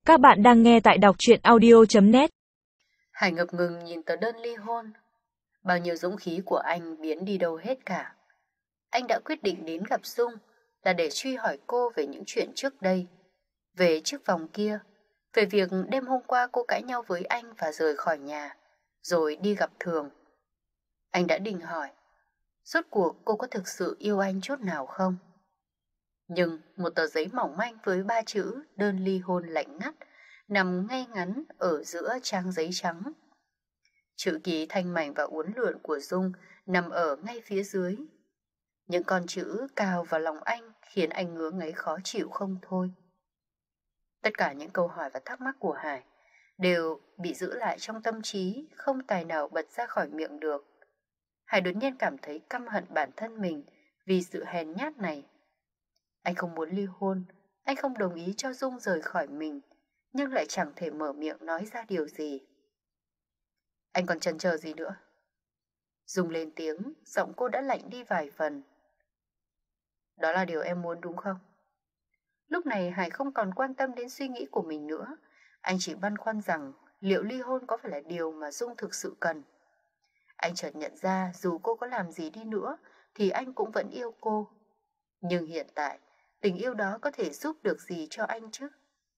Các bạn đang nghe tại đọc truyện audio.net. Hải ngập ngừng nhìn tờ đơn ly hôn. Bao nhiêu dũng khí của anh biến đi đâu hết cả. Anh đã quyết định đến gặp Dung là để truy hỏi cô về những chuyện trước đây, về chiếc vòng kia, về việc đêm hôm qua cô cãi nhau với anh và rời khỏi nhà, rồi đi gặp Thường. Anh đã định hỏi, rốt cuộc cô có thực sự yêu anh chút nào không? Nhưng một tờ giấy mỏng manh với 3 chữ đơn ly hôn lạnh ngắt nằm ngay ngắn ở giữa trang giấy trắng. Chữ ký thanh mảnh và uốn lượn của Dung nằm ở ngay phía dưới. Những con chữ cào vào lòng anh khiến anh ngứa ngáy khó chịu không thôi. Tất cả những câu hỏi và thắc mắc của Hải đều bị giữ lại trong tâm trí, không tài nào bật ra khỏi miệng được. Hải đột nhiên cảm thấy căm hận bản thân mình vì sự hèn nhát này. Anh không muốn ly hôn, anh không đồng ý cho Dung rời khỏi mình, nhưng lại chẳng thể mở miệng nói ra điều gì. Anh còn chần chờ gì nữa? Dung lên tiếng, giọng cô đã lạnh đi vài phần. Đó là điều em muốn đúng không? Lúc này Hải không còn quan tâm đến suy nghĩ của mình nữa. Anh chỉ băn khoăn rằng liệu ly hôn có phải là điều mà Dung thực sự cần. Anh chợt nhận ra dù cô có làm gì đi nữa thì anh cũng vẫn yêu cô. Nhưng hiện tại, tình yêu đó có thể giúp được gì cho anh chứ?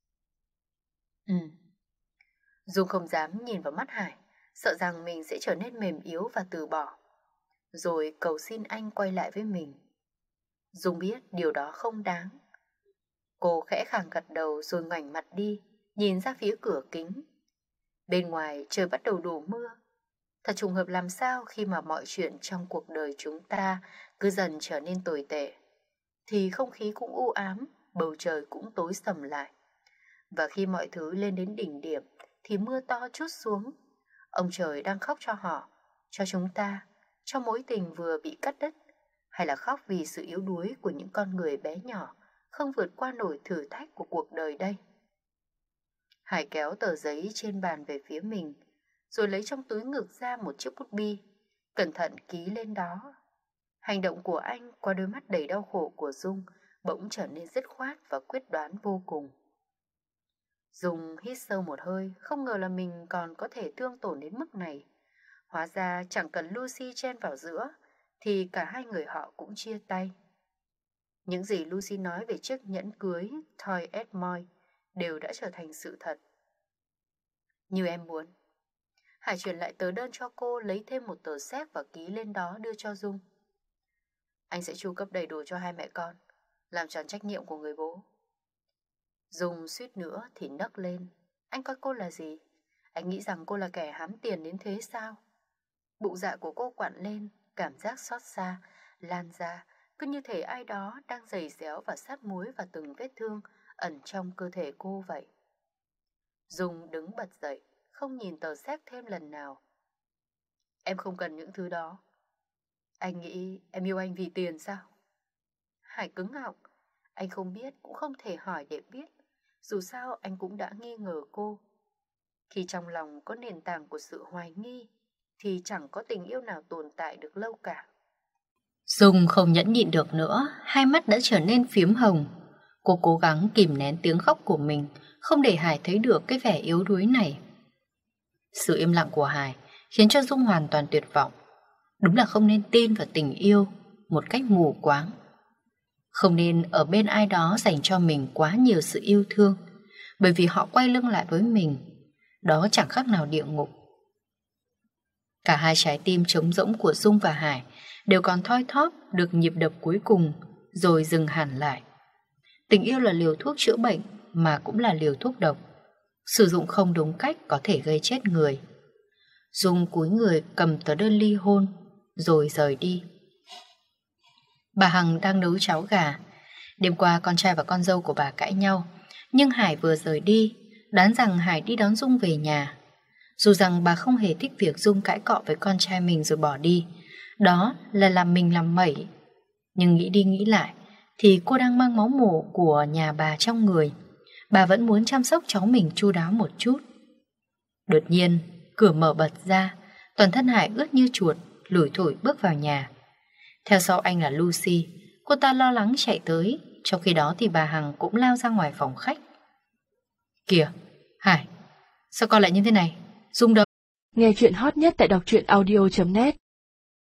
Dung không dám nhìn vào mắt Hải, sợ rằng mình sẽ trở nên mềm yếu và từ bỏ, rồi cầu xin anh quay lại với mình. Dung biết điều đó không đáng. Cô khẽ khàng gật đầu rồi ngoảnh mặt đi, nhìn ra phía cửa kính. Bên ngoài trời bắt đầu đổ mưa. Thật trùng hợp làm sao khi mà mọi chuyện trong cuộc đời chúng ta cứ dần trở nên tồi tệ, thì không khí cũng u ám, bầu trời cũng tối sầm lại. Và khi mọi thứ lên đến đỉnh điểm thì mưa to trút xuống. Ông trời đang khóc cho họ, cho chúng ta, cho mối tình vừa bị cắt đứt, hay là khóc vì sự yếu đuối của những con người bé nhỏ không vượt qua nổi thử thách của cuộc đời đây? Hải kéo tờ giấy trên bàn về phía mình, rồi lấy trong túi ngực ra một chiếc bút bi, cẩn thận ký lên đó. Hành động của anh qua đôi mắt đầy đau khổ của Dung bỗng trở nên dứt khoát và quyết đoán vô cùng. Dung hít sâu một hơi, không ngờ là mình còn có thể thương tổn đến mức này. Hóa ra chẳng cần Lucy chen vào giữa, thì cả hai người họ cũng chia tay. Những gì Lucy nói về chiếc nhẫn cưới Toy Edmoy đều đã trở thành sự thật. Như em muốn. Hải chuyển lại tờ đơn cho cô, lấy thêm một tờ séc và ký lên đó đưa cho Dung. Anh sẽ chu cấp đầy đủ cho hai mẹ con, làm tròn trách nhiệm của người bố. Dung suýt nữa thì nấc lên. Anh coi cô là gì? Anh nghĩ rằng cô là kẻ hám tiền đến thế sao? Bụng dạ của cô quặn lên, cảm giác xót xa lan ra, cứ như thể ai đó đang giày xéo và sát muối vào từng vết thương ẩn trong cơ thể cô vậy. Dung đứng bật dậy, không nhìn tờ séc thêm lần nào. Em không cần những thứ đó. Anh nghĩ em yêu anh vì tiền sao? Hải cứng họng. Anh không biết, cũng không thể hỏi để biết. Dù sao anh cũng đã nghi ngờ cô. Khi trong lòng có nền tảng của sự hoài nghi thì chẳng có tình yêu nào tồn tại được lâu cả. Dung không nhẫn nhịn được nữa, hai mắt đã trở nên phiếm hồng. Cô cố gắng kìm nén tiếng khóc của mình, không để Hải thấy được cái vẻ yếu đuối này. Sự im lặng của Hải khiến cho Dung hoàn toàn tuyệt vọng. Đúng là không nên tin vào tình yêu một cách mù quáng. Không nên ở bên ai đó dành cho mình quá nhiều sự yêu thương, bởi vì họ quay lưng lại với mình. Đó chẳng khác nào địa ngục. Cả hai trái tim trống rỗng của Dung và Hải đều còn thoi thóp được nhịp đập cuối cùng, rồi dừng hẳn lại. Tình yêu là liều thuốc chữa bệnh, mà cũng là liều thuốc độc. Sử dụng không đúng cách có thể gây chết người. Dung cúi người cầm tờ đơn ly hôn, rồi rời đi. Bà Hằng đang nấu cháo gà. Đêm qua con trai và con dâu của bà cãi nhau, nhưng Hải vừa rời đi, đoán rằng Hải đi đón Dung về nhà. Dù rằng bà không hề thích việc Dung cãi cọ với con trai mình rồi bỏ đi, đó là làm mình làm mẩy. Nhưng nghĩ đi nghĩ lại thì cô đang mang máu mủ của nhà bà trong người. Bà vẫn muốn chăm sóc cháu mình chu đáo một chút. Đột nhiên cửa mở bật ra, toàn thân Hải ướt như chuột, lủi thủi bước vào nhà. Theo sau anh là Lucy. Cô ta lo lắng chạy tới. Trong khi đó thì bà Hằng cũng lao ra ngoài phòng khách. Kìa, Hải, sao con lại như thế này? Dung đâu? Nghe chuyện hot nhất tại đọc truyện audio.net